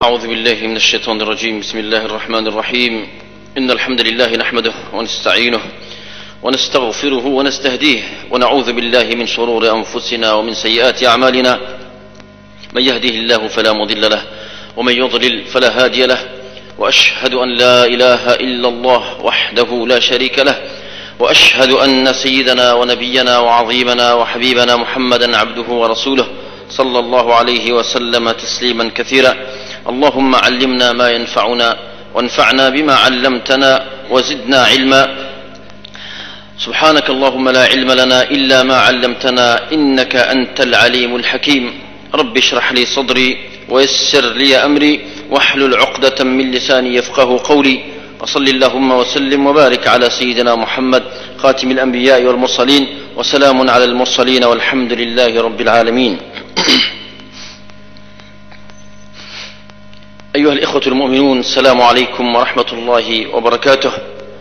أعوذ بالله من الشيطان الرجيم. بسم الله الرحمن الرحيم. إن الحمد لله نحمده ونستعينه ونستغفره ونستهديه ونعوذ بالله من شرور أنفسنا ومن سيئات أعمالنا. من يهده الله فلا مضل له ومن يضلل فلا هادي له، وأشهد أن لا إله إلا الله وحده لا شريك له، وأشهد أن سيدنا ونبينا وعظيمنا وحبيبنا محمدا عبده ورسوله صلى الله عليه وسلم تسليما كثيرا. اللهم علمنا ما ينفعنا وانفعنا بما علمتنا وزدنا علما. سبحانك اللهم لا علم لنا إلا ما علمتنا إنك أنت العليم الحكيم. رب اشرح لي صدري ويسر لي أمري واحلل عقدة من لساني يفقه قولي. وصل اللهم وسلم وبارك على سيدنا محمد خاتم الأنبياء والمرسلين، وسلام على المرسلين والحمد لله رب العالمين. أيها الإخوة المؤمنون، السلام عليكم ورحمة الله وبركاته.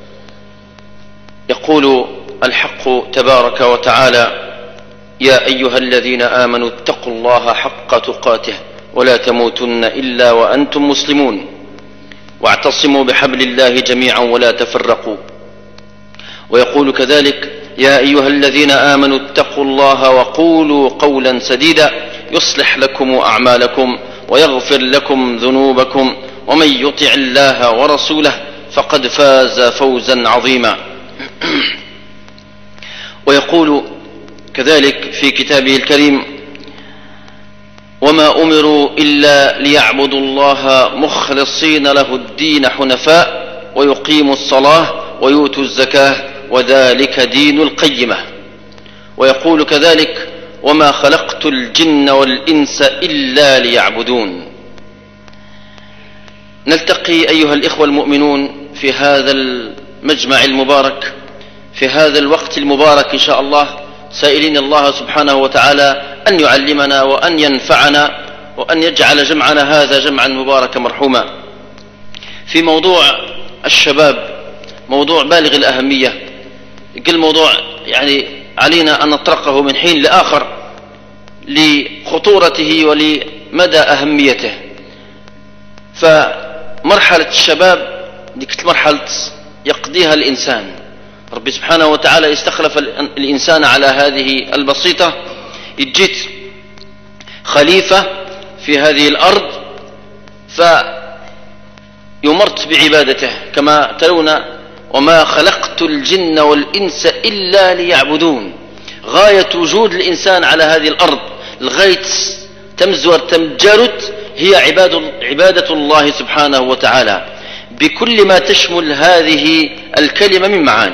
يقول الحق تبارك وتعالى: يا أيها الذين آمنوا اتقوا الله حق تقاته ولا تموتن إلا وأنتم مسلمون، واعتصموا بحبل الله جميعا ولا تفرقوا. ويقول كذلك: يا أيها الذين آمنوا اتقوا الله وقولوا قولا سديدا يصلح لكم أعمالكم ويغفر لكم ذنوبكم، ومن يطع الله ورسوله فقد فاز فوزا عظيما. ويقول كذلك في كتابه الكريم: وما أمروا إلا ليعبدوا الله مخلصين له الدين حنفاء ويقيموا الصلاة ويؤتوا الزكاة وذلك دين القيمة. ويقول كذلك: وما خلقت الجن والإنس إلا ليعبدون. نلتقي أيها الإخوة المؤمنون في هذا المجمع المبارك، في هذا الوقت المبارك إن شاء الله، سائلين الله سبحانه وتعالى أن يعلمنا وأن ينفعنا وأن يجعل جمعنا هذا جمعا مباركا مرحوما. في موضوع الشباب، موضوع بالغ الأهمية. كل موضوع يعني علينا أن نطرقه من حين لآخر لخطورته ولمدى أهميته. فمرحلة الشباب ديك مرحلة يقضيها الإنسان. رب سبحانه وتعالى يستخلف الإنسان على هذه البسيطة، يجيت خليفة في هذه الأرض فيمرت بعبادته كما ترون: وما خلقت الجن والإنس إلا ليعبدون. غاية وجود الإنسان على هذه الأرض لغاية تمزور تمجرد هي عبادة الله سبحانه وتعالى بكل ما تشمل هذه الكلمة من معاني.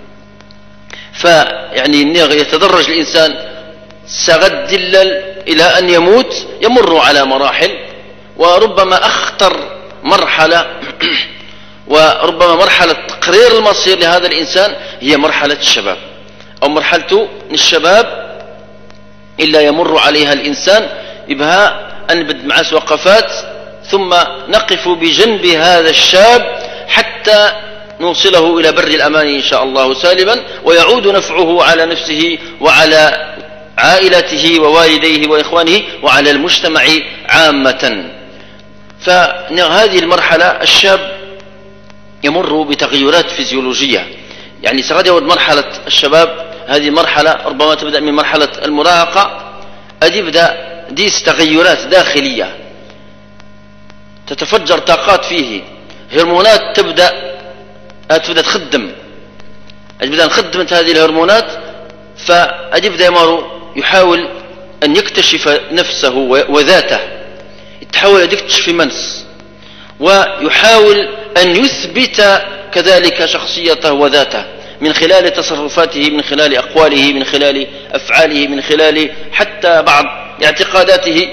فيعني يتدرج الإنسان سغدلل إلى أن يموت، يمر على مراحل، وربما أخطر مرحلة وربما مرحلة تقرير المصير لهذا الإنسان هي مرحلة الشباب، أو مرحلة الشباب إلا يمر عليها الإنسان يبها أنبد مع وقفات، ثم نقف بجنب هذا الشاب حتى نوصله إلى بر الأمان إن شاء الله سالما، ويعود نفعه على نفسه وعلى عائلته ووالديه وإخوانه وعلى المجتمع عامة. فهذه المرحلة الشاب يمر بتغيرات فيزيولوجية. يعني سغديود مرحلة الشباب هذه مرحلة ربما تبدأ من مرحلة المراهقة، يبدأ ديس تغيرات داخلية تتفجر طاقات فيه، هرمونات تبدأ تخدم، بدأ خدمت هذه الهرمونات، فيبدأ يحاول أن يكتشف نفسه وذاته، يتحول يكتشف منس، ويحاول أن يثبت كذلك شخصيته وذاته من خلال تصرفاته، من خلال أقواله، من خلال أفعاله، من خلال حتى بعض اعتقاداته.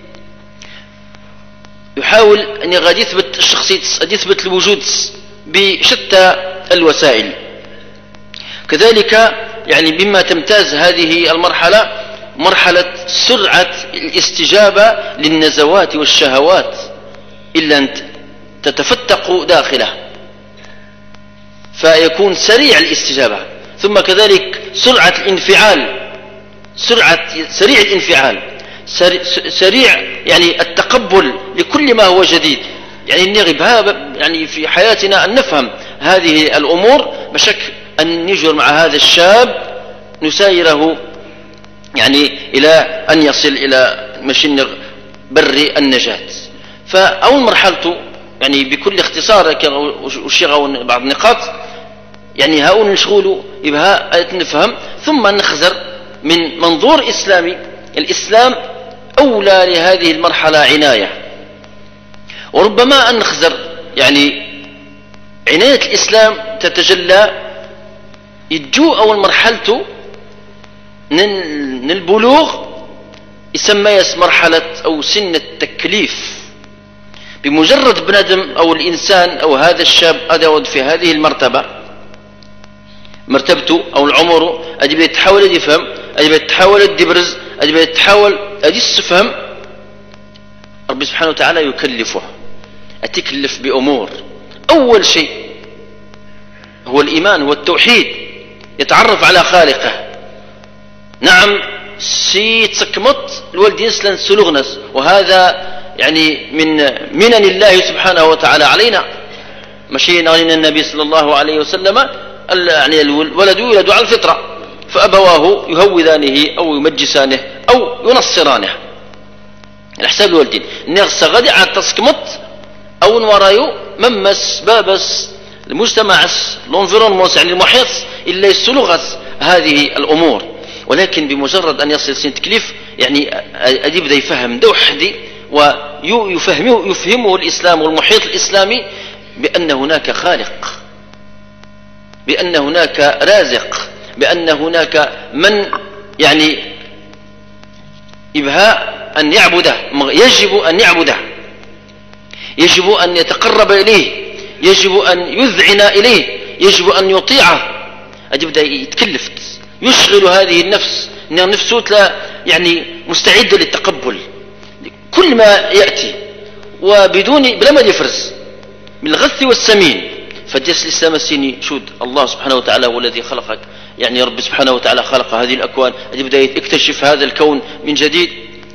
يحاول أن يثبت الشخصية، يثبت الوجود بشتى الوسائل. كذلك يعني مما تمتاز هذه المرحلة مرحلة سرعة الاستجابة للنزوات والشهوات، إلا أن تتفتق داخله فيكون سريع الاستجابة. ثم كذلك سرعة الانفعال، سريع الانفعال، سريع يعني التقبل لكل ما هو جديد. يعني نغب يعني في حياتنا أن نفهم هذه الأمور بشكل أن نجر مع هذا الشاب نسايره يعني إلى أن يصل إلى مشن بر النجاة. فأول مرحلته يعني بكل اختصار أشير بعض النقاط يعني هؤلاء نشغلوا يبها نفهم ثم نخزر من منظور إسلامي. الإسلام أولى لهذه المرحلة عناية، وربما أن نخزر يعني عناية الإسلام تتجلى يجو أول مرحلته من البلوغ يسمى مرحلة أو سن التكليف. بمجرد بنادم أو الإنسان أو هذا الشاب أدود في هذه المرتبة مرتبته أو العمر أجب يتحاول يفهم، أجب يتحاول يبرز، أجب يتحاول يفهم. رب سبحانه وتعالى يكلفه، أتكلف بأمور. أول شيء هو الإيمان والتوحيد، يتعرف على خالقه. نعم سيتسكمت الوالدين سلن سلوغنس، وهذا يعني من منن الله سبحانه وتعالى علينا. مشي نغني النبي صلى الله عليه وسلم يعني الولد يولد على الفطرة، فأبواه يهودانه أو يمجسانه أو ينصرانه على حساب الوالدين. نغس غدي على تسكمت أو نورايو ممس بابس المجتمع الانفيرونمون يعني المحيط إلا يسلغس هذه الأمور. ولكن بمجرد أن يصل سن تكليف يعني أدي بدأ يفهم دوحدي ويفهمه الإسلام والمحيط الإسلامي بأن هناك خالق، بأن هناك رازق، بأن هناك من يعني إبهاء أن يعبده، يجب أن يعبده، يجب أن يتقرب إليه، يجب أن يذعن إليه، يجب أن يطيعه. أجب يتكلف يشغل هذه النفس، إن النفس يعني مستعدة للتقبل كل ما يأتي بلا ما يفرز من الغث والسمين. فجلس الإسلام السيني شود الله سبحانه وتعالى هو الذي خلقك، يعني رب سبحانه وتعالى خلق هذه الأكوان، يبدأ يكتشف هذا الكون من جديد.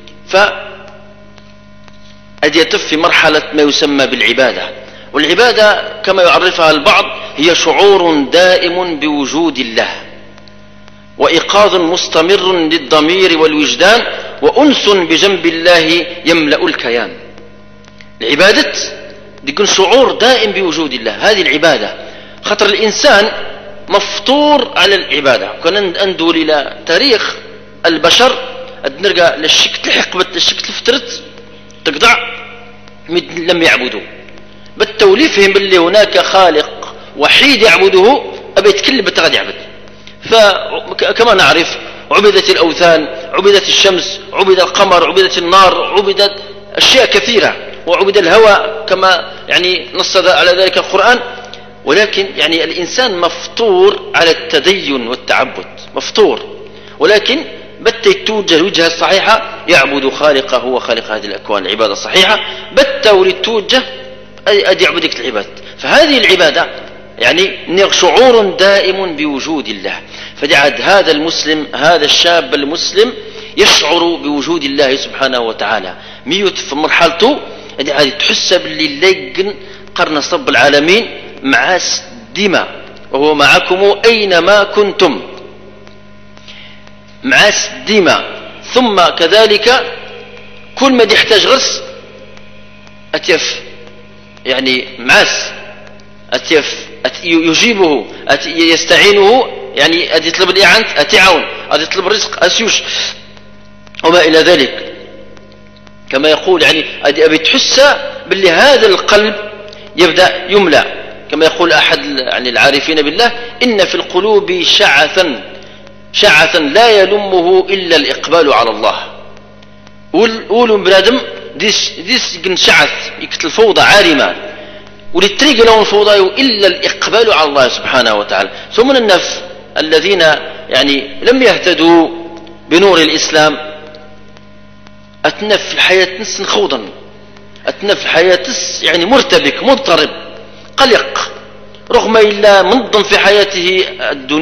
أدي يطف في مرحلة ما يسمى بالعبادة. والعبادة كما يعرفها البعض هي شعور دائم بوجود الله، وإيقاظ مستمر للضمير والوجدان، وأنس بجنب الله يملأ الكيان. العبادة يكون شعور دائم بوجود الله، هذه العبادة. خطر الإنسان مفطور على العبادة. كنا ندور إلى تاريخ البشر نرجع للشكل حقبة الشكل فترت تقطع لم يعبدوا بالتوليفهم باللي هناك خالق وحيد يعبده أبي يتكلم بتغاد يعبد. فكما نعرف عبدت الأوثان، عبدت الشمس، عبد القمر، عبدت النار، عبدت أشياء كثيرة، وعبد الهوى كما يعني نص على ذلك القرآن. ولكن يعني الإنسان مفطور على التدين والتعبد، مفطور. ولكن بتتوجه الوجهة الصحيحة يعبد خالقه وخالق هذه الأكوان، العبادة الصحيحة بتوري التوجه أدي يعبدك العباد. فهذه العبادة يعني شعور دائم بوجود الله. فجعل هذا المسلم، هذا الشاب المسلم يشعر بوجود الله سبحانه وتعالى. ميوت في مرحلته يعني تحس باللي لقن قرن صب العالمين مع ديما، وهو معكم أينما كنتم، مع ديما. ثم كذلك كل ما يحتاج غرس أتيف يعني معاس أتيف يجيبه، يستعينه، يعني أدي يطلب الإعانة أتعاون، أدي يطلب الرزق أسيوش وما إلى ذلك. كما يقول يعني أبي تحس باللي هذا القلب يبدأ يملأ. كما يقول أحد يعني العارفين بالله إن في القلوب شعثا لا يلمه إلا الإقبال على الله. قولوا بنادم ديس يكن شعث يكتل الفوضى عارمة، وللطريق لهم الفوضى إلا الإقبال على الله سبحانه وتعالى. ثم من الناس الذين يعني لم يهتدوا بنور الإسلام أتنف الحياة نس خوضا، أتنف الحياة يعني مرتبك مضطرب قلق، رغم إلا منظم في حياته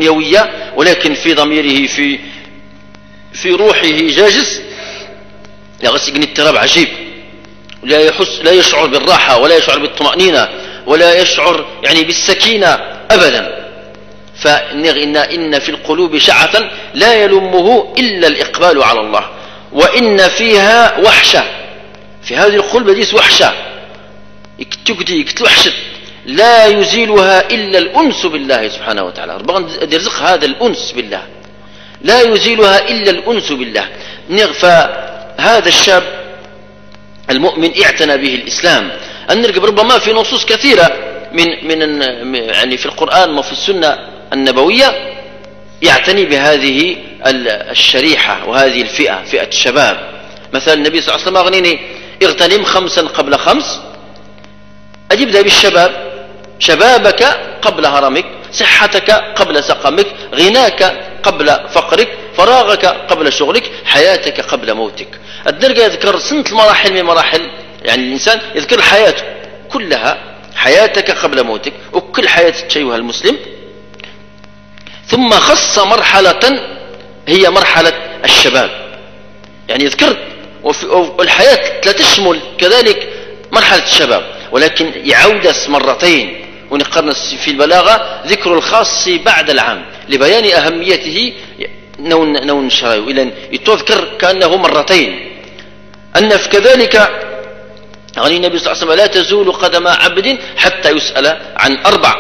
الدنيوية، ولكن في ضميره في روحه جاجز. يغسقني اضطراب عجيب، لا يشعر بالراحة ولا يشعر بالطمأنينة ولا يشعر يعني بالسكينة أبدا. إن في القلوب شعثا لا يلمه إلا الإقبال على الله، وإن فيها وحشة، في هذه القلوب ديس وحشة يكتوحشت لا يزيلها إلا الأنس بالله سبحانه وتعالى. ربما يرزق هذا الأنس بالله، لا يزيلها إلا الأنس بالله. فهذا الشاب المؤمن اعتنى به الإسلام. أن نرقب ربما في نصوص كثيرة من يعني في القرآن وفي السنة النبوية يعتني بهذه الشريحة وهذه الفئة، فئة الشباب. مثلا النبي صلى الله عليه وسلم أغنيني اغتنم 5 قبل 5، أجبدها بالشباب، شبابك قبل هرمك، صحتك قبل سقمك، غناك قبل فقرك، فراغك قبل شغلك، حياتك قبل موتك. الدرجة يذكر سنة المراحل من مراحل يعني الإنسان، يذكر حياته كلها، حياتك قبل موتك، وكل حياة أيها المسلم. ثم خص مرحلة هي مرحلة الشباب، يعني يذكر والحياة لا تشمل كذلك مرحلة الشباب، ولكن يعودس مرتين. ونقرن في البلاغة ذكر الخاص بعد العام لبيان أهميته نون شرايو، إذن يتذكر كأنه مرتين. أن في كذلك يعني النبي صلى الله عليه وسلم لا تزول قدم عبد حتى يسأل عن 4،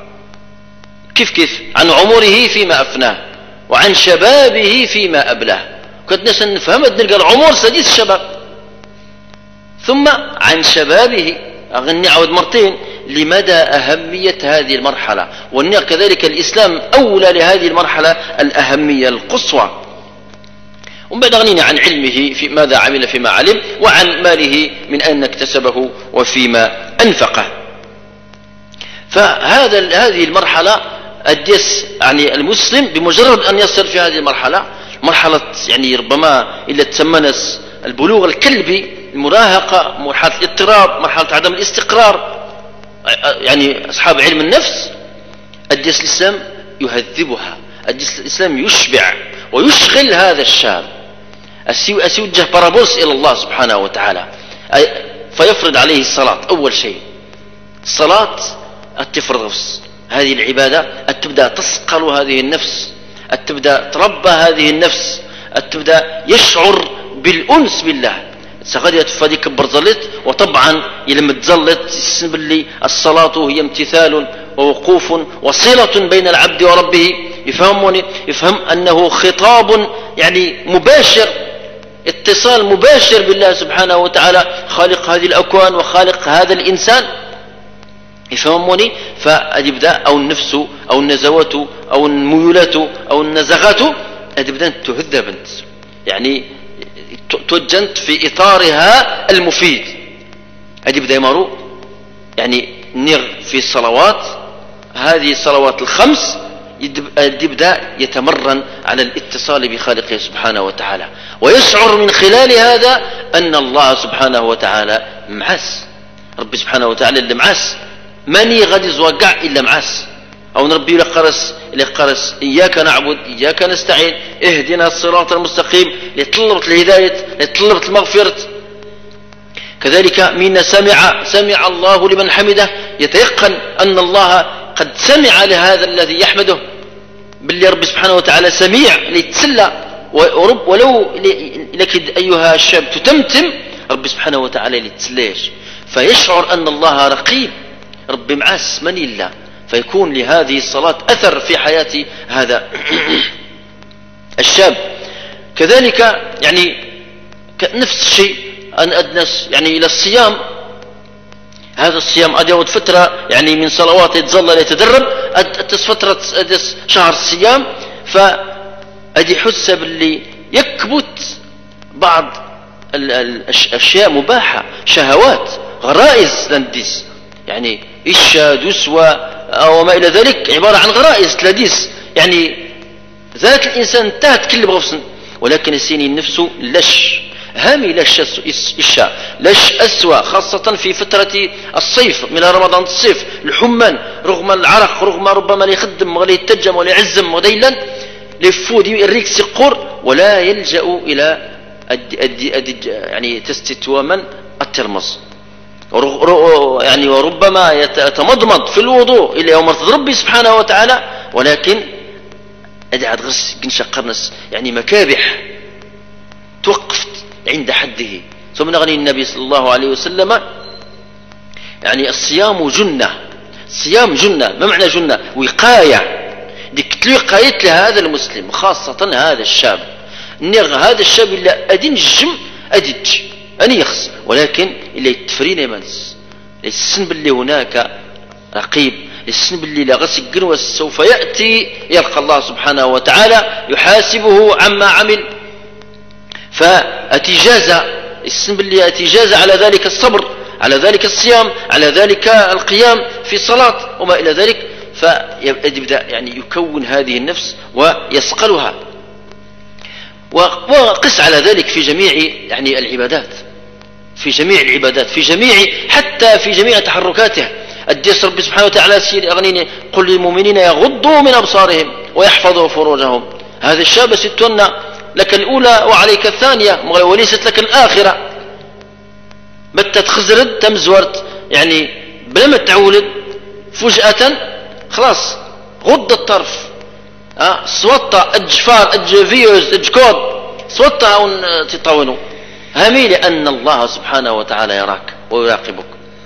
كيف عن عمره فيما أفناه، وعن شبابه فيما أبلاه. كنت نفهم نلقى العمر سديس الشباب، ثم عن شبابه أغني عود مرتين لمدى أهمية هذه المرحلة. وأن كذلك الإسلام أولى لهذه المرحلة الأهمية القصوى. ومن بعد أغنينا عن علمه في ماذا عمل فيما علم، وعن ماله من أين اكتسبه وفيما أنفقه. هذه المرحلة الديس يعني المسلم بمجرد أن يصل في هذه المرحلة، مرحلة يعني ربما إلا تسمنس البلوغ الكلبي، المراهقة، مرحلة الاضطراب، مرحلة عدم الاستقرار، يعني أصحاب علم النفس، الديس الإسلام يهذبها، الديس الإسلام يشبع ويشغل هذا الشاب، أسيوجه بارابوس إلى الله سبحانه وتعالى، فيفرض عليه الصلاة. أول شيء الصلاة التفرض هذه العبادة، تبدأ تصقل هذه النفس، تبدأ تربى هذه النفس، تبدأ يشعر بالأنس بالله. سغديت فادي كبر زلت، وطبعا يلم تزلت باللي الصلاة هي امتثال ووقوف وصلة بين العبد وربه. يفهم أنه خطاب يعني مباشر، اتصال مباشر بالله سبحانه وتعالى، خالق هذه الأكوان وخالق هذا الإنسان. يفهموني؟ فأتبدأ أو النفس أو النزوات أو الميولات أو النزغات أتبدأ تهذب، يعني توجنت في إطارها المفيد. أتبدأ يمارو يعني نغ في الصلوات، هذه الصلوات الخمس يبدأ يتمرن على الاتصال بخالقه سبحانه وتعالى، ويشعر من خلال هذا أن الله سبحانه وتعالى معس. ربي سبحانه وتعالى اللي معس، ماني غادي زوقع إلا معس. أو نربي لقرس إياك نعبد إياك نستعين اهدنا الصراط المستقيم، لطلبت الهداية، لطلبت المغفرة. كذلك من سمع الله لمن حمده، يتيقن أن الله قد سمع لهذا الذي يحمده، باللي ربي سبحانه وتعالى سميع ليتسلى. ولو لك أيها الشاب تتمتم، ربي سبحانه وتعالى ليتسليش، فيشعر أن الله رقيب، ربي معاس من إلا، فيكون لهذه الصلاة أثر في حياة هذا الشاب. كذلك يعني نفس الشيء أن أدنس يعني إلى الصيام. هذا الصيام أديود فترة يعني من صلوات يتظل يتدرب، أدس فترة أدس شهر الصيام، فأدي حسب اللي يكبت بعض الأشياء مباحة، شهوات، غرائز لنديس، يعني إشا دسوة أو ما إلى ذلك، عبارة عن غرائز تلاديس، يعني ذات الإنسان انتهت كل بغفصن، ولكن السيني نفسه لش هامي، لش إشا لش أسوأ، خاصة في فترة الصيف من رمضان الصيف، الحمان رغم العرق، رغم ربما ليخدم ولا يتجم ولا يعزم وديلا لفود الريك سقور، ولا يلجأ إلى يعني تستتوا من الترمز يعني وربما يتمضمض في الوضوء إلى يوم ربي سبحانه وتعالى، ولكن أدي عاد غرس قنشقرنس يعني مكابح توقفت عند حده. ثم نغني النبي صلى الله عليه وسلم يعني الصيام جنة، الصيام جنة. ما معنى جنة؟ وقاية، ديك وقاية لهذا المسلم خاصة هذا الشاب. هذا الشاب إلا أدي نجم أدج أن يخص، ولكن إلا يتفرين يمنس ليسن باللي هناك رقيب، ليسن باللي لا غسقن وسوف يأتي يلقى الله سبحانه وتعالى يحاسبه عما عمل. فأتجازى السن باللي أتجازى على ذلك الصبر، على ذلك الصيام، على ذلك القيام في الصلاة وما إلى ذلك. فيبدأ يعني يكون هذه النفس ويصقلها. وقس على ذلك في جميع يعني العبادات، في جميع العبادات، في جميع حتى في جميع تحركاته. الديس ربي سبحانه وتعالى سير أغنيني قل للمؤمنين يغضوا من أبصارهم ويحفظوا فروجهم. هذا الشاب ستون لك الأولى وعليك الثانية وليست لك الآخرة. متى تخزرد تمزورت يعني بلا ما تعولد فجأة خلاص غض الطرف سوطة الجفار الجفيوز الجكود سوطة أو تطاونوا همي، لأن الله سبحانه وتعالى يراك ويراقبك.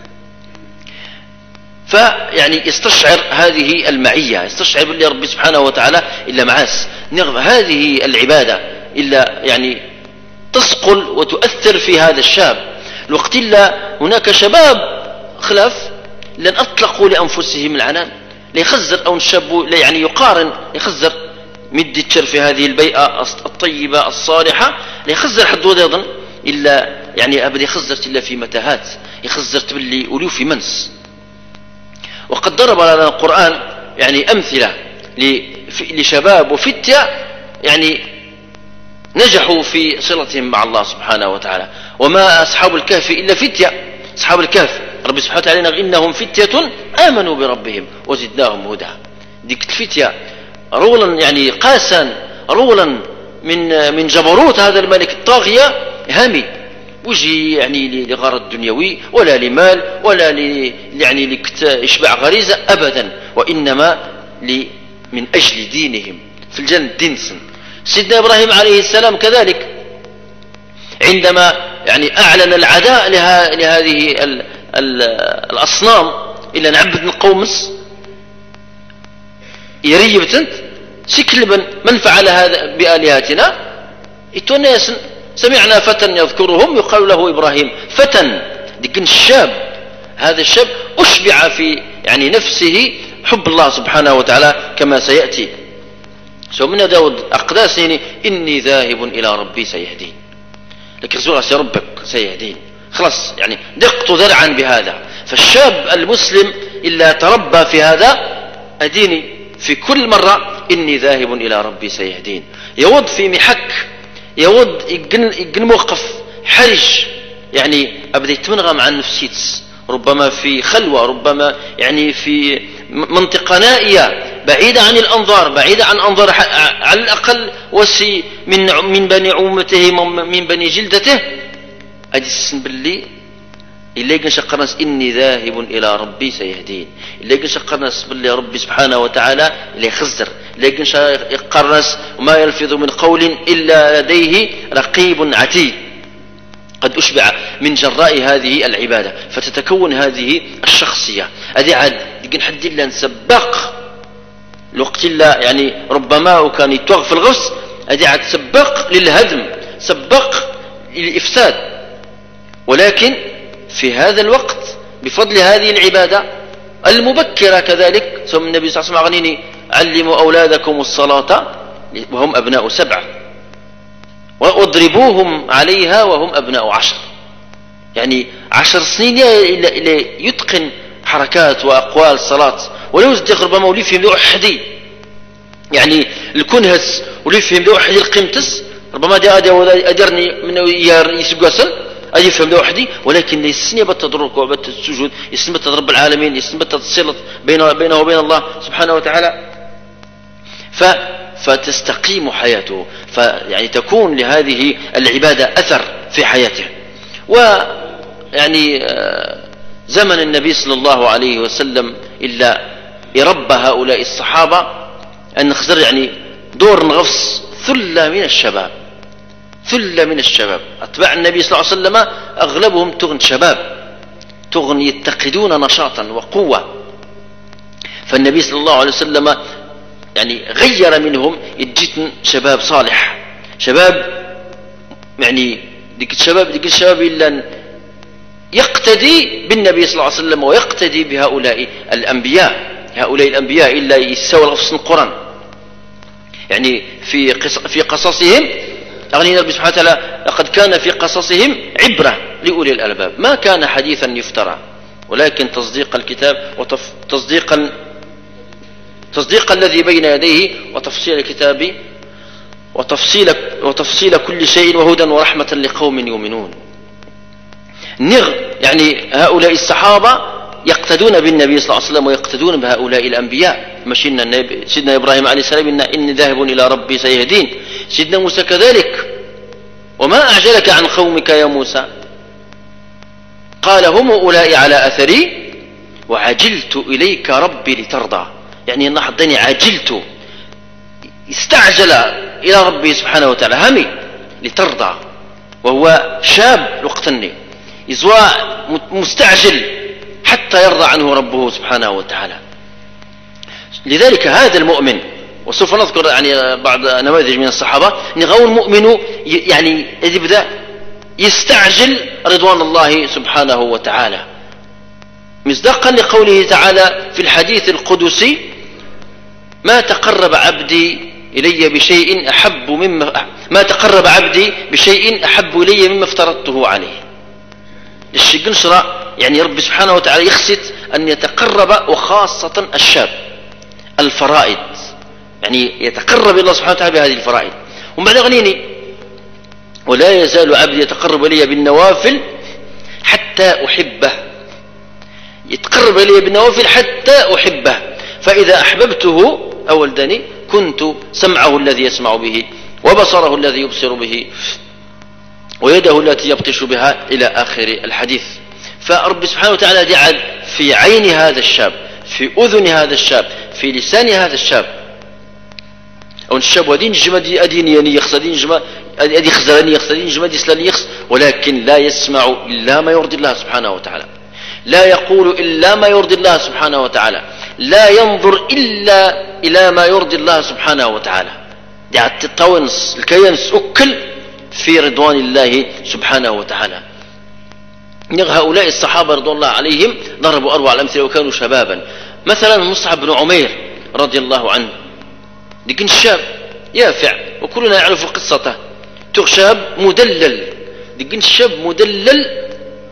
فيعني يستشعر هذه المعية، يستشعر بالله ربي سبحانه وتعالى إلا معاس. هذه العبادة إلا يعني تسقل وتؤثر في هذا الشاب. الوقت إلا هناك شباب خلاف لن أطلقوا لأنفسهم العنان ليخزر أو الشاب يعني يقارن يخزر مد التشر في هذه البيئة الطيبة الصالحة ليخزر حد وضيضا إلا يعني أبدا يخزرت إلا في متاهات، يخزرت باللي أوليو في منس. وقد ضرب لنا القرآن يعني أمثلة لشباب وفتية يعني نجحوا في صلتهم مع الله سبحانه وتعالى. وما أصحاب الكهف إلا فتية، أصحاب الكهف رب سبحانه وتعالى إنهم فتية آمنوا بربهم وزدناهم هدى. ديك الفتية رولا يعني قاسا رولا من جبروت هذا الملك الطاغية هامي وجي يعني لغرض دنيوي ولا لمال ولا يعني لإشباع غريزة أبدا، وإنما من أجل دينهم في الجنة دينسن. سيدنا إبراهيم عليه السلام كذلك عندما يعني أعلن العداء لهذه الأصنام إلا نعبد القومس يريبتنت سكلبا من فعل هذا بآلهتنا إتونيسن سمعنا فتى يذكرهم يقال له إبراهيم. فتى لكن الشاب هذا الشاب أشبع في يعني نفسه حب الله سبحانه وتعالى كما سيأتي. سومنا داود أقداسني إني ذاهب إلى ربي سيهدين، لكن رسول الله ربك سيهدين خلاص يعني دقت ذرعا بهذا. فالشاب المسلم إلا تربى في هذا أديني في كل مرة إني ذاهب إلى ربي سيهدين. يود في محك يود يقن موقف حرج يعني أبدأ يتمنغم عن نفسيتس، ربما في خلوة، ربما يعني في منطقة نائية بعيدة عن الأنظار، بعيدة عن أنظار على الأقل وسي من بني عومته من بني جلدته. أدي السن باللي اللي يقنشقرنس إني ذاهب إلى ربي سيهدين، اللي يقنشقرنس باللي ربي سبحانه وتعالى اللي يخزر، اللي يقنشقرنس وما يلفظ من قول إلا لديه رقيب عتيد قد أشبع من جراء هذه العبادة. فتتكون هذه الشخصية. أدي عاد يقن حد إلا نسبق الوقت إلا يعني ربما وكان يتوغ في الغص. أدي عاد سبق للهدم، سبق للإفساد. ولكن في هذا الوقت بفضل هذه العبادة المبكرة كذلك ثم النبي صلى الله عليه وسلم علموا أولادكم الصلاة وهم أبناء 7 واضربوهم عليها وهم أبناء 10. يعني 10 سنين يتقن حركات وأقوال الصلاة ولو يصدق ربما ولي فيهم ذو أحدي يعني الكنهس ولي فيهم ذو أحدي القمتس ربما أدرني من يسقسل أجي فهم ذو أحدي. ولكن يسني بالتضرك وبالتسجود يسني بالتضرب العالمين يسني بالتصلت بينه وبين الله سبحانه وتعالى. فتستقيم حياته، فيعني تكون لهذه العبادة أثر في حياته. ويعني زمن النبي صلى الله عليه وسلم إلا يربى هؤلاء الصحابة أن نخزر يعني دور نغفص ثلة من الشباب، ثلة من الشباب أتباع النبي صلى الله عليه وسلم أغلبهم تغن شباب، تغن يتقدون نشاطا وقوة. فالنبي صلى الله عليه وسلم يعني غير منهم، يجيتن شباب صالح، شباب يعني ديك الشباب إلا يقتدي بالنبي صلى الله عليه وسلم ويقتدي بهؤلاء الأنبياء، هؤلاء الأنبياء إلا يسوى الغفص القرآن. يعني في قصصهم أغني ربي سبحانه وتعالى لقد كان في قصصهم عبرة لأولي الألباب ما كان حديثا يفترى ولكن تصديق الكتاب تصديق الذي بين يديه وتفصيل الكتاب وتفصيل كل شيء وهدى ورحمة لقوم يؤمنون. يعني هؤلاء الصحابة يقتدون بالنبي صلى الله عليه وسلم ويقتدون بهؤلاء الأنبياء. مشينا سيدنا إبراهيم عليه السلام إني ذاهب إلى ربي سيهدين. سيدنا موسى كذلك وما أعجلك عن قومك يا موسى قال هم أولئك على أثري وعجلت إليك ربي لترضى. يعني أن حضني عجلت استعجل إلى ربي سبحانه وتعالى همي لترضى وهو شاب وقتني إزواء مستعجل حتى يرضى عنه ربه سبحانه وتعالى. لذلك هذا المؤمن وسوف نذكر يعني بعض نماذج من الصحابة نغاو المؤمن يعني يبدأ يستعجل رضوان الله سبحانه وتعالى مصداقا لقوله تعالى في الحديث القدسي ما تقرب عبدي إلي بشيء أحب إلي مما افترضته عليه. الشيء نشرة يعني رب سبحانه وتعالى يخسد أن يتقرب وخاصة الشاب الفرائض يعني يتقرب إلى الله سبحانه وتعالى بهذه الفرائض. ومن بعد غنيني ولا يزال عبدي يتقرب إلي بالنوافل حتى أحبه يتقرب إلي بالنوافل حتى أحبه فإذا أحببته أولدني كنت سمعه الذي يسمع به وبصره الذي يبصر به ويده التي يبطش بها إلى آخر الحديث. فرب سبحانه وتعالى جعل في عين هذا الشاب في أذن هذا الشاب في لسان هذا الشاب أو الشاب ودين جمد أديني يخصدين جمد أدي خزراني يخصدين جمد إسلامي يخص ولكن لا يسمع إلا ما يرضي الله سبحانه وتعالى لا يقول إلا ما يرضي الله سبحانه وتعالى لا ينظر إلا إلى ما يرضي الله سبحانه وتعالى. دي التونس الكيانس أكل في رضوان الله سبحانه وتعالى. هؤلاء الصحابة رضوان الله عليهم ضربوا أروع الأمثلة وكانوا شبابا. مثلا مصعب بن عمير رضي الله عنه لكن الشاب يافع وكلنا يعرف قصته شاب مدلل لكن الشاب مدلل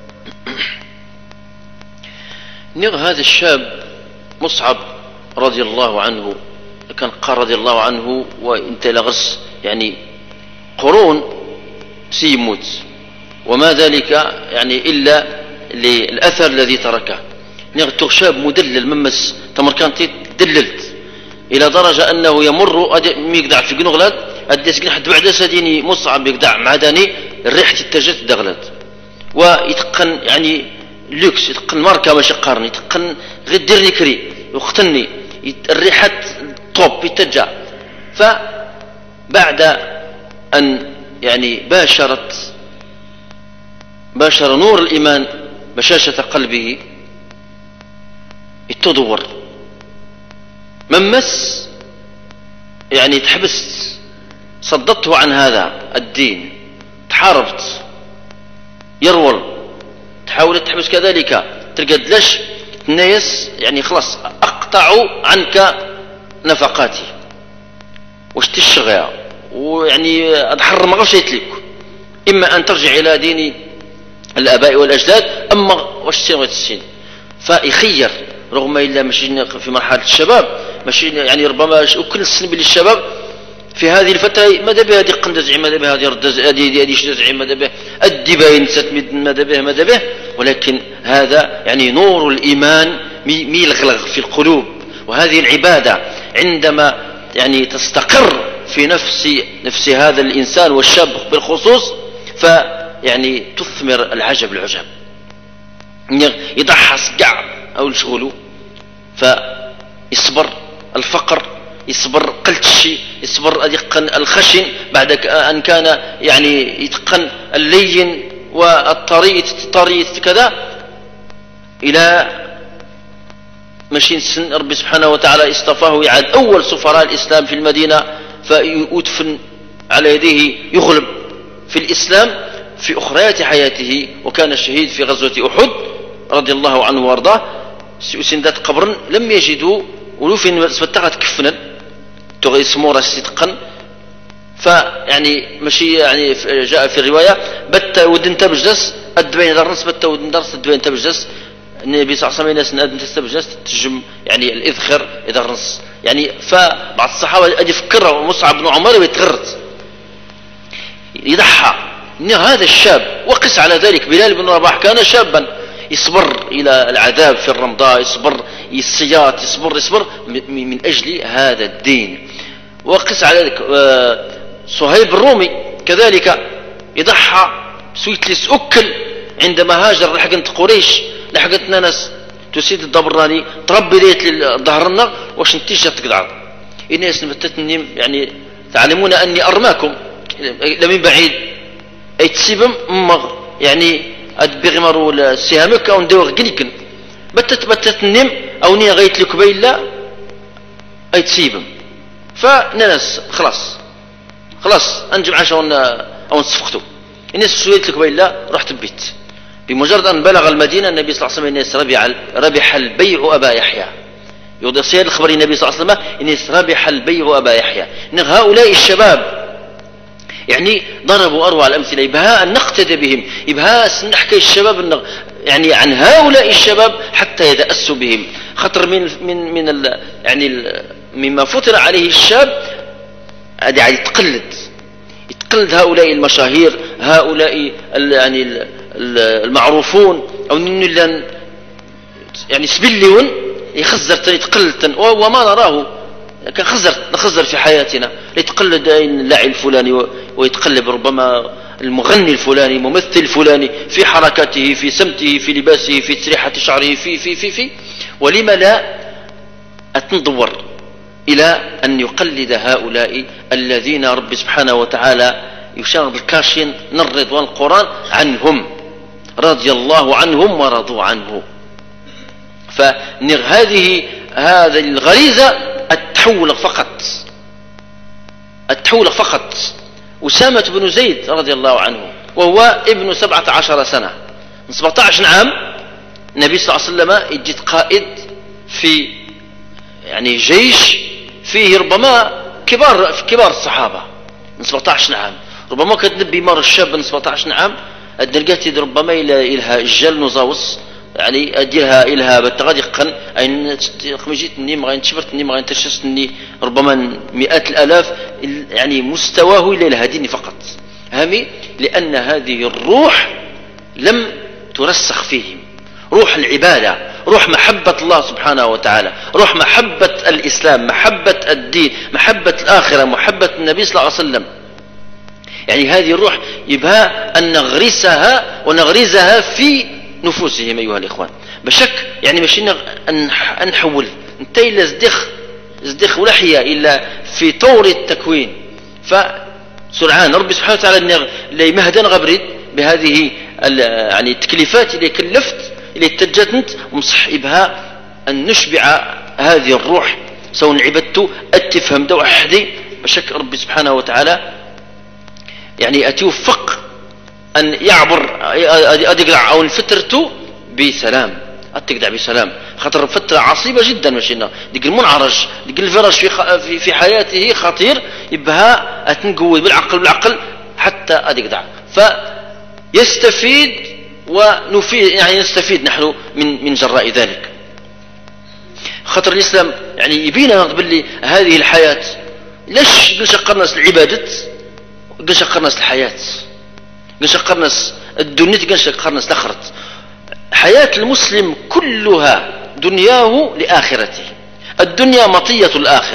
هذا الشاب مصعب رضي الله عنه كان قال رضي الله عنه وانت لغس يعني قرون سيموت وما ذلك يعني إلا للأثر الذي تركه. شاب مدلل ممس تمركانتي دللت إلى درجة أنه يمر ميقدع في قنغلد أدس حد بعد سديني مصعب يقدع معداني الريحة التجت دغلت ويتقن يعني لوكس يتقن ماركة ماشي قارني يتقن غدرني كري يختني الريحة طوب يتجع. فبعد أن يعني باشر نور الإيمان بشاشة قلبه التدور ممس يعني تحبست صددته عن هذا الدين تحاربت يرول تحاول تحبس كذلك تلقى ليش الناس يعني خلاص أقطعوا عنك نفقاتي واش تشغى ويعني أتحرم ما غير لك إما أن ترجع إلى دين الآباء والأجداد أما واش تسين تسين. فيخير رغم إلا ماشي في مرحلة الشباب ماشي يعني ربما كل السن للشباب في هذه الفترة ماذا به هذه قندزعي ماذا به هذه ردزعي هذه شدزعي ماذا به الدباين ستمد ماذا به ولكن هذا يعني نور الإيمان ميلغلغ في القلوب. وهذه العبادة عندما يعني تستقر في نفس هذا الإنسان والشاب بالخصوص، فيعني تثمر العجب العجب، يضحس قاع أو شغله، فيصبر الفقر، يصبر قلة الشيء، يصبر يتقن الخشن بعد أن كان يعني يتقن اللين والطريق كذا، إلى مشين سن ربي سبحانه وتعالى اصطفاه يعاد أول سفراء الإسلام في المدينة، فيدفن على يديه، يغلب في الإسلام في أخريات حياته، وكان الشهيد في غزوة أحد رضي الله عنه وارضاه. سندات قبر لم يجدوا ولو فين سبتغت كفنا تغي سمورة ستقن، فيعني ماشي يعني جاء في الرواية بت ودن تبجلس الدبين درس بت ودن درس الدبين تبجلس، النبي صلى الله عليه وسلم نادم تستبجلس تجم يعني الإذخر إذا رنص يعني. فبعض الصحابة أدي فكروا مصعب بن عمر يتغرد يضحى إن هذا الشاب، وقس على ذلك بلال بن رباح كان شابا يصبر إلى العذاب في الرمضاء، يصبر السياط، يصبر من أجل هذا الدين. وقس على ذلك صهيب الرومي كذلك يضحى سويتلس أكل عندما هاجر لحقت قريش، لحقت ناس تسيد الضبراني تربي ليت لظهرنا واش نتيجة تقدع الناس نبتتني يعني تعلمون أني أرماكم لمن بعيد أي تسيبم يعني أدبغمروا سهامك أو ندوغ قليكن بتتنم أو ني غيت لك بيلا أي تسيبم، فناس خلاص أنجم عشان أو نصفقتو الناس سويت لك بيلا رحت بيت. بمجرد أن بلغ المدينة النبي صلى الله عليه وسلم الناس ربح البيع أبا يحيى، يوضي الخبر النبي صلى الله عليه وسلم الناس ربح البيع أبا يحيى. هؤلاء الشباب يعني ضربوا أروع الأمثلة، يبها أن نقتدي بهم، يبها نحكي الشباب يعني عن هؤلاء الشباب حتى يتأسوا بهم. خطر من يعني مما فتر عليه الشاب يعني يتقلد هؤلاء المشاهير، هؤلاء يعني المعروفون، أو يعني سبليون يخزر يتقلد، وما نراه كان نخزر في حياتنا، يتقلد اللاعب الفلاني ويتقلب ربما المغني الفلاني، ممثل الفلاني في حركاته، في سمته، في لباسه، في تسريحة شعره، في ولما لا أتندور إلى أن يقلد هؤلاء الذين رب سبحانه وتعالى يشاهد الكاشين نرد والقرآن عنهم رضي الله عنهم ورضوا عنه. هذه الغريزة التحول فقط. أسامة بن زيد رضي الله عنه وهو ابن 17 سنة، من 17 عام النبي صلى الله عليه وسلم يجد قائد في يعني جيش فيه ربما كبار الصحابة من 17 عام، ربما كتنبي مر الشاب من 17 عام الدرجات ربما إلها الجل نزاوس يعني أديرها إلها بالتغادي قن أين خمجيتني ما غينتشبرتني ما غينتشستني ربما مئات الآلاف يعني مستواه إلى الهدين فقط همي، لأن هذه الروح لم ترسخ فيهم، روح العبادة، روح محبة الله سبحانه وتعالى، روح محبة الإسلام، محبة الدين، محبة الآخرة، محبة النبي صلى الله عليه وسلم. يعني هذه الروح يبها أن نغرسها ونغرزها في نفوسهم أيها الإخوان بشك، يعني ماشي أن نحول انت إلا زدخ ولحية إلا في طور التكوين. فسرعان ربي سبحانه وتعالى اللي مهدن غبريد بهذه يعني التكليفات اللي كلفت اللي اتجتنت ومصح إبها أن نشبع هذه الروح سواء عبدت أتفهم دو أحدي بشك ربي سبحانه وتعالى يعني أتوفق أن يعبر أدقلع أو الفترة بسلام، أتقدع بسلام، خطر فترة عصيبة جدا ماشينا ديك المنعرج ديك الفرج في حياته خطير، يبها أتنقوي بالعقل حتى أدقدع فيستفيد ونفيد، يعني نستفيد نحن من جراء ذلك. خطر الإسلام يعني يبينا قبل هذه الحياة ليش قلنا العبادة، قلنا الحياة، قلنا الدنيا، قلنا الآخرة. حياة المسلم كلها دنياه لآخرته، الدنيا مطية الآخرة،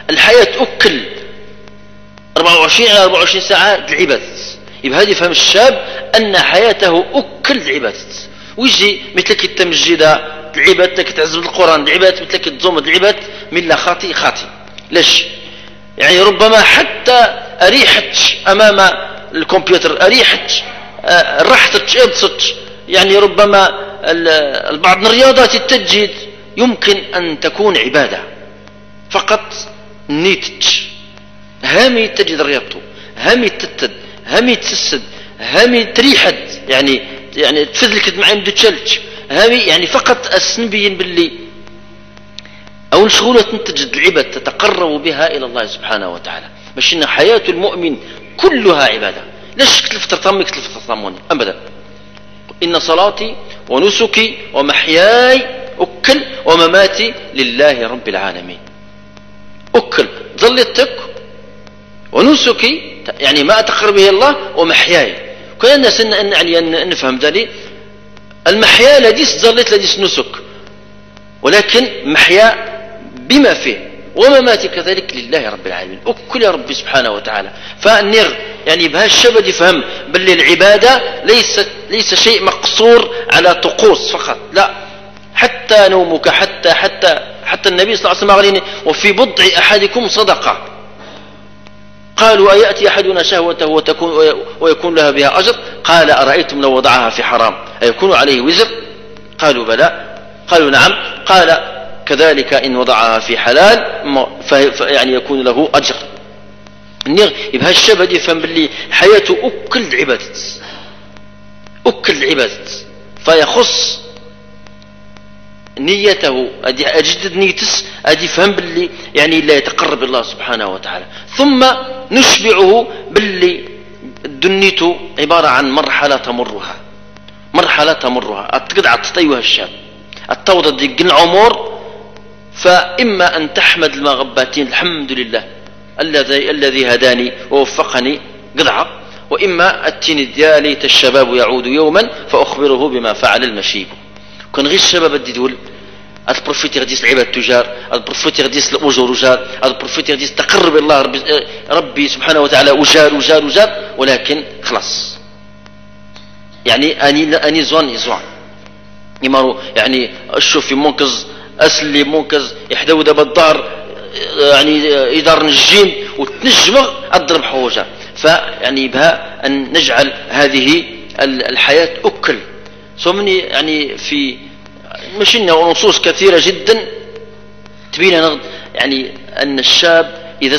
الحياة أكل 24 على 24 ساعة العبادة. يبقى هذه فهم الشاب أن حياته أكل العبادة. ويجي مثلك التمجد العبادة، مثلك تعزم القرآن العبادة، مثلك تزوم العبادة، من لا خاطئ خاطئ. ليش؟ يعني ربما حتى أريحت أمام الكمبيوتر، أريحت رحتت ابصت، يعني ربما بعض الرياضات التجهيد يمكن أن تكون عبادة فقط. نيتج هامي تجد رياضته، هامي تتد، هامي تسد، هامي تريحد، يعني تفذلك معي مدو تشلج، هامي يعني فقط أسنبين باللي أو شغولة تجد العبادة تتقرب بها إلى الله سبحانه وتعالى. باش إن حياة المؤمن كلها عبادة. ليش كتلف ترطمي كتلف ترطموني أبدا. إن صلاتي ونسكي ومحياي أكل ومماتي لله رب العالمين. أكل ظلتك ونسكي يعني ما أتقرب به الله، ومحياي كل الناس يعني نفهم ذلك. المحيا لديس ظلت لديس نسك، ولكن محيا بما فيه، ومماتي كذلك لله رب العالمين. أكل يا ربي سبحانه وتعالى. فالنير يعني بها الشبد يفهم بل العبادة ليس شيء مقصور على طقوس فقط، لا، حتى نومك، حتى النبي صلى الله عليه وسلم قال وفي بضع أحدكم صدقة. قالوا أيأتي أحدنا شهوته ويكون لها بها أجر؟ قال أرأيتم لو وضعها في حرام أيكون عليه وزر؟ قالوا بلى. قالوا نعم. قال كذلك إن وضعها في حلال يعني يكون له أجر. يبقى الشباب يفهم باللي حياته أكل العبادة، أكل العبادة، فيخص نيته أجدد نيتس أدي فهم باللي يعني لا يتقرب الله سبحانه وتعالى. ثم نشبعه باللي دنيته عبارة عن مرحلة تمرها أتقدع تطيوها الشاب التوضى دي قن عمر. فإما أن تحمد المغباتين الحمد لله الذي هداني ووفقني قدعة، وإما التين ديالي الشباب يعود يوما فأخبره بما فعل المشيب. كان غير الشباب بدي دول البروفيت يغديس العباد تجار، البروفيت يغديس الأجور وجار، البروفيت يغديس تقرب الله ربي سبحانه وتعالى وجار، ولكن خلاص يعني أني زوان يمارو يعني الشوفي منقذ أسلي منقذ يحدو دب الظهر يعني يدار نجين وتنجمغ أضرب حوجة. فيعني بها أن نجعل هذه الحياة أكل. سومني يعني في مشينا ونصوص كثيرة جدا تبين يعني أن الشاب إذا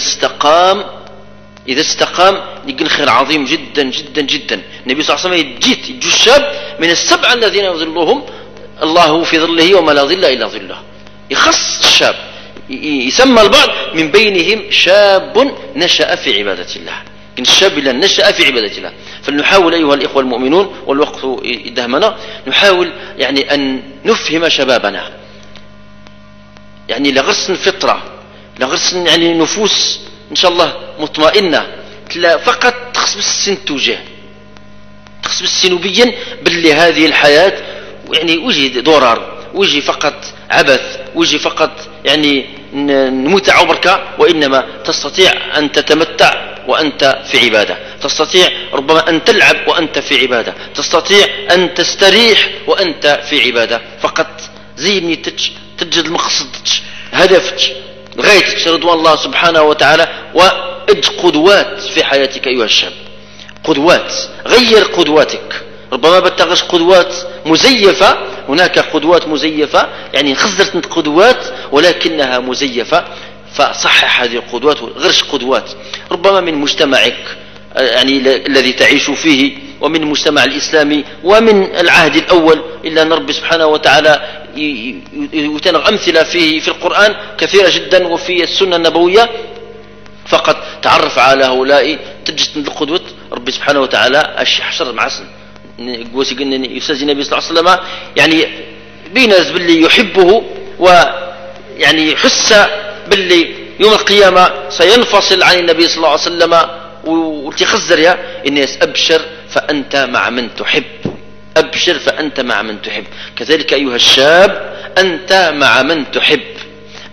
استقام يقول خير عظيم جدا جدا جدا. النبي صلى الله عليه وسلم يجو الشاب من السبعة الذين يظلهم الله في ظله وما لا ظل إلا ظله. يخص الشاب يسمى البعض من بينهم شاب نشأ في عبادة الله. الشاب اللي نشأ في عبادة الله. فلنحاول أيها الإخوة المؤمنون والوقت يدهمنا، نحاول يعني أن نفهم شبابنا يعني لغرس الفطرة، لغرس يعني نفوس إن شاء الله مطمئنة، فقط تخص بالسن توجه، تخص بالسن وبين باللي هذه الحياة يعني وجه ضرر، وجه فقط عبث، وجه فقط يعني نموت عمرك، وإنما تستطيع أن تتمتع وأنت في عبادة، تستطيع ربما أن تلعب وأنت في عبادة، تستطيع أن تستريح وأنت في عبادة. فقط زي نيتك تجد مقصدك هدفك غايتك رضوان الله سبحانه وتعالى، وإج قدوات في حياتك أيها الشاب، قدوات. غير قدواتك، ربما بتغش قدوات مزيفة، هناك قدوات مزيفة يعني خزرت قدوات ولكنها مزيفة، فصحح هذه القدوات غرش قدوات ربما من مجتمعك يعني الذي تعيش فيه، ومن المجتمع الإسلامي، ومن العهد الأول، إلا أن رب سبحانه وتعالى يتنغ أمثلة فيه في القرآن كثيرة جدا وفي السنة النبوية. فقط تعرف على هؤلاء تجد القدوة رب سبحانه وتعالى حشر معسن قوسي قلنا يستاذ النبي صلى الله عليه وسلم يعني بيناز باللي يحبه، ويعني يحس باللي يوم القيامة سينفصل عن النبي صلى الله عليه وسلم وتخزر يا الناس. أبشر فأنت مع من تحب، أبشر فأنت مع من تحب. كذلك أيها الشاب أنت مع من تحب،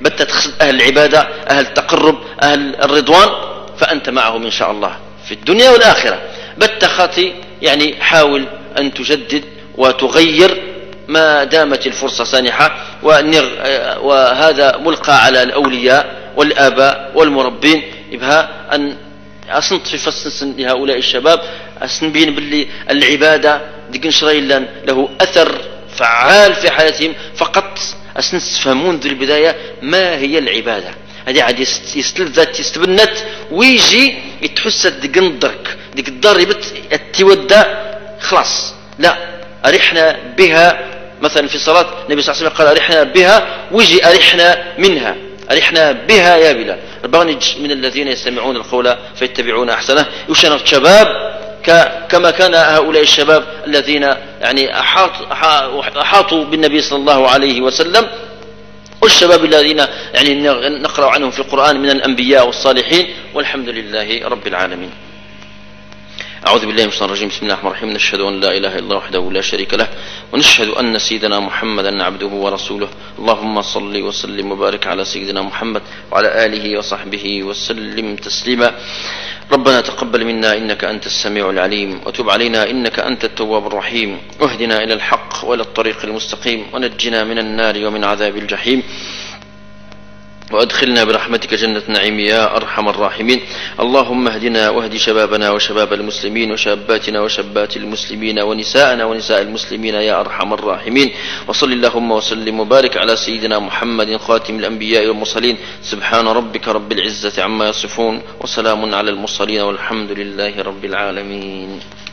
بت تقصد أهل العبادة، أهل التقرب، أهل الرضوان، فأنت معهم إن شاء الله في الدنيا والآخرة. بت خاطي يعني حاول أن تجدد وتغير ما دامت الفرصة سانحة، وهذا ملقى على الأولياء والآباء والمربين إبها أن أصنت في فصل لهؤلاء الشباب أسنبين باللي العبادة ديكن شريلا له أثر فعال في حياتهم، فقط أسنفهمون ذي البداية ما هي العبادة. هذه عاد يستلذت يستبنت ويجي يتحس ديكن الدرك ديك الدار يبت التودى خلاص لا أرحنا بها. مثلا في صلاة النبي صلى الله عليه وسلم قال أرحنا بها، ويجي أرحنا منها، أرحنا بها يا بلال. ربانج من الذين يستمعون القول فيتبعون أحسنه. يشان الشباب كما كان هؤلاء الشباب الذين يعني أحاطوا بالنبي صلى الله عليه وسلم، والشباب الذين يعني نقرأ عنهم في القرآن من الأنبياء والصالحين، والحمد لله رب العالمين. أعوذ بالله من الشيطان الرجيم. بسم الله الرحمن الرحيم. نشهد أن لا إله إلا الله وحده لا شريك له، ونشهد أن سيدنا محمدا عبده ورسوله. اللهم صل وسلم وبارك على سيدنا محمد وعلى آله وصحبه وسلم تسليما. ربنا تقبل منا إنك أنت السميع العليم، وتب علينا إنك أنت التواب الرحيم، واهدنا إلى الحق وإلى الطريق المستقيم، ونجنا من النار ومن عذاب الجحيم، وأدخلنا برحمتك جنة نعيم يا أرحم الراحمين. اللهم اهدنا واهد شبابنا وشباب المسلمين وشاباتنا وشابات المسلمين ونساءنا ونساء المسلمين يا أرحم الراحمين. وصل اللهم وسلم وبارك على سيدنا محمد خاتم الأنبياء والمرسلين. سبحان ربك رب العزة عما يصفون، وسلام على المرسلين، والحمد لله رب العالمين.